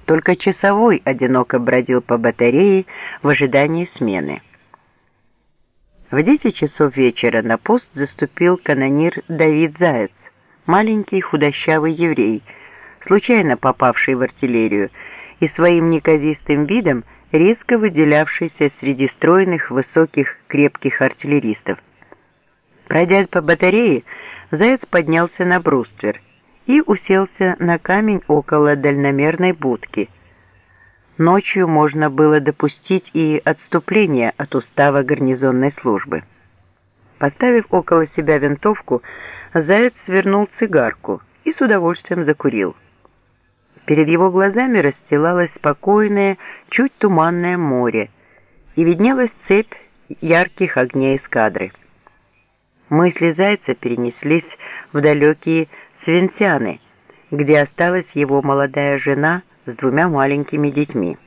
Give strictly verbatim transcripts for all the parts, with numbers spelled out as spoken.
Только часовой одиноко бродил по батарее в ожидании смены. В десять часов вечера на пост заступил канонир Давид Заяц, маленький худощавый еврей, случайно попавший в артиллерию и своим неказистым видом резко выделявшийся среди стройных, высоких, крепких артиллеристов. Пройдя по батарее, Заяц поднялся на бруствер и уселся на камень около дальномерной будки. Ночью можно было допустить и отступление от устава гарнизонной службы. Поставив около себя винтовку, Заяц свернул цигарку и с удовольствием закурил. Перед его глазами расстилалось спокойное, чуть туманное море, и виднелась цепь ярких огней эскадры. Мысли Зайца перенеслись в далекие Свинцяны, где осталась его молодая жена с двумя маленькими детьми.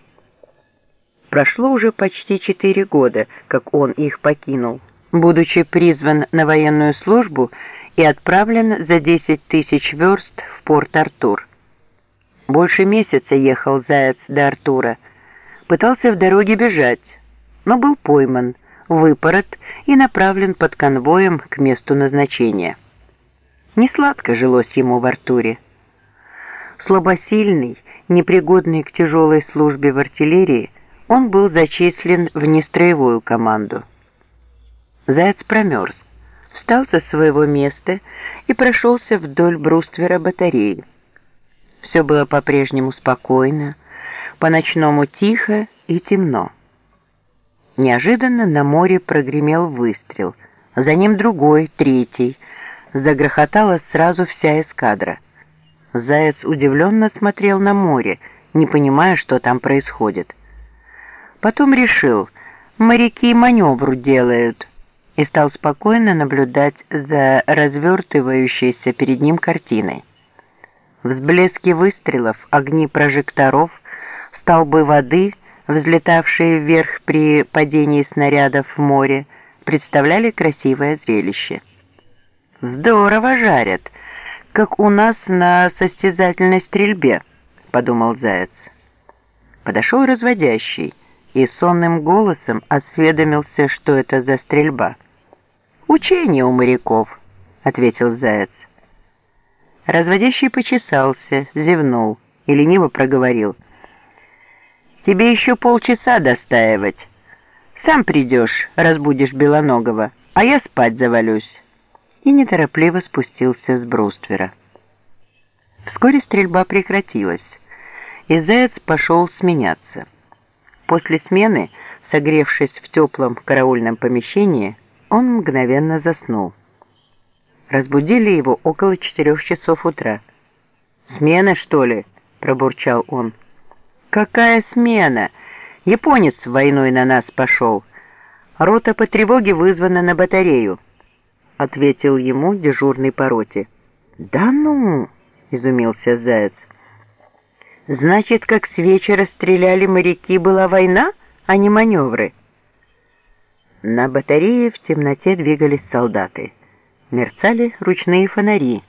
Прошло уже почти четыре года, как он их покинул, будучи призван на военную службу и отправлен за десять тысяч верст в Порт-Артур. Больше месяца ехал Заяц до Артура, пытался в дороге бежать, но был пойман, выпорот и направлен под конвоем к месту назначения. Несладко жилось ему в Артуре. Слабосильный, непригодный к тяжелой службе в артиллерии, он был зачислен в нестроевую команду. Заяц промерз, встал со своего места и прошелся вдоль бруствера батареи. Все было по-прежнему спокойно, по-ночному тихо и темно. Неожиданно на море прогремел выстрел, за ним другой, третий. Загрохотала сразу вся эскадра. Заяц удивленно смотрел на море, не понимая, что там происходит. Потом решил, моряки маневру делают, и стал спокойно наблюдать за развертывающейся перед ним картиной. Взблески выстрелов, огни прожекторов, столбы воды, взлетавшие вверх при падении снарядов в море, представляли красивое зрелище. «Здорово жарят, как у нас на состязательной стрельбе», — подумал Заяц. Подошел разводящий и сонным голосом осведомился, что это за стрельба. «Учение у моряков», — ответил Заяц. Разводящий почесался, зевнул и лениво проговорил. «Тебе еще полчаса достаивать. Сам придешь, разбудишь Белоногого, а я спать завалюсь». И неторопливо спустился с бруствера. Вскоре стрельба прекратилась, и Заяц пошел сменяться. После смены, согревшись в теплом караульном помещении, он мгновенно заснул. Разбудили его около четырех часов утра. «Смена, что ли?» – пробурчал он. «Какая смена? Японец войной на нас пошел. Рота по тревоге вызвана на батарею», – ответил ему дежурный по роте. «Да ну!» – изумился Заяц. «Значит, как с вечера стреляли моряки, была война, а не маневры?» На батарее в темноте двигались солдаты. Мерцали ручные фонари.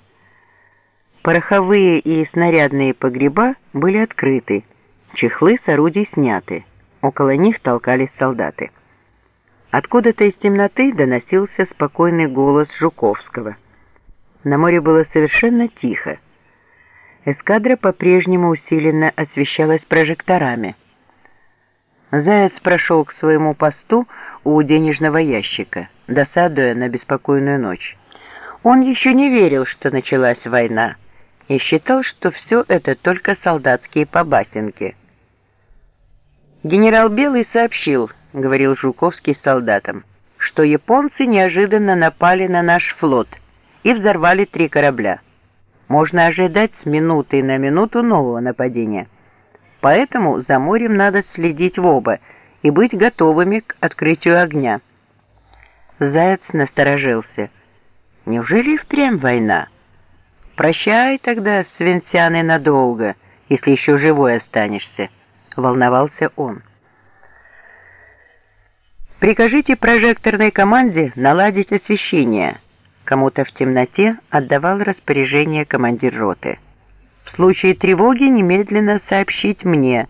Пороховые и снарядные погреба были открыты, чехлы с орудий сняты, около них толкались солдаты. Откуда-то из темноты доносился спокойный голос Жуковского. На море было совершенно тихо. Эскадра по-прежнему усиленно освещалась прожекторами. Заяц прошел к своему посту у денежного ящика, досадуя на беспокойную ночь. Он еще не верил, что началась война, и считал, что все это только солдатские побасенки. «Генерал Белый сообщил, — говорил Жуковский солдатам, — что японцы неожиданно напали на наш флот и взорвали три корабля. Можно ожидать с минуты на минуту нового нападения. Поэтому за морем надо следить в оба и быть готовыми к открытию огня». Заяц насторожился. «Неужели впрямь война? Прощай тогда, Свинцяны, надолго, если еще живой останешься», — волновался он. «Прикажите прожекторной команде наладить освещение», — кому-то в темноте отдавал распоряжение командир роты. В случае тревоги немедленно сообщить мне.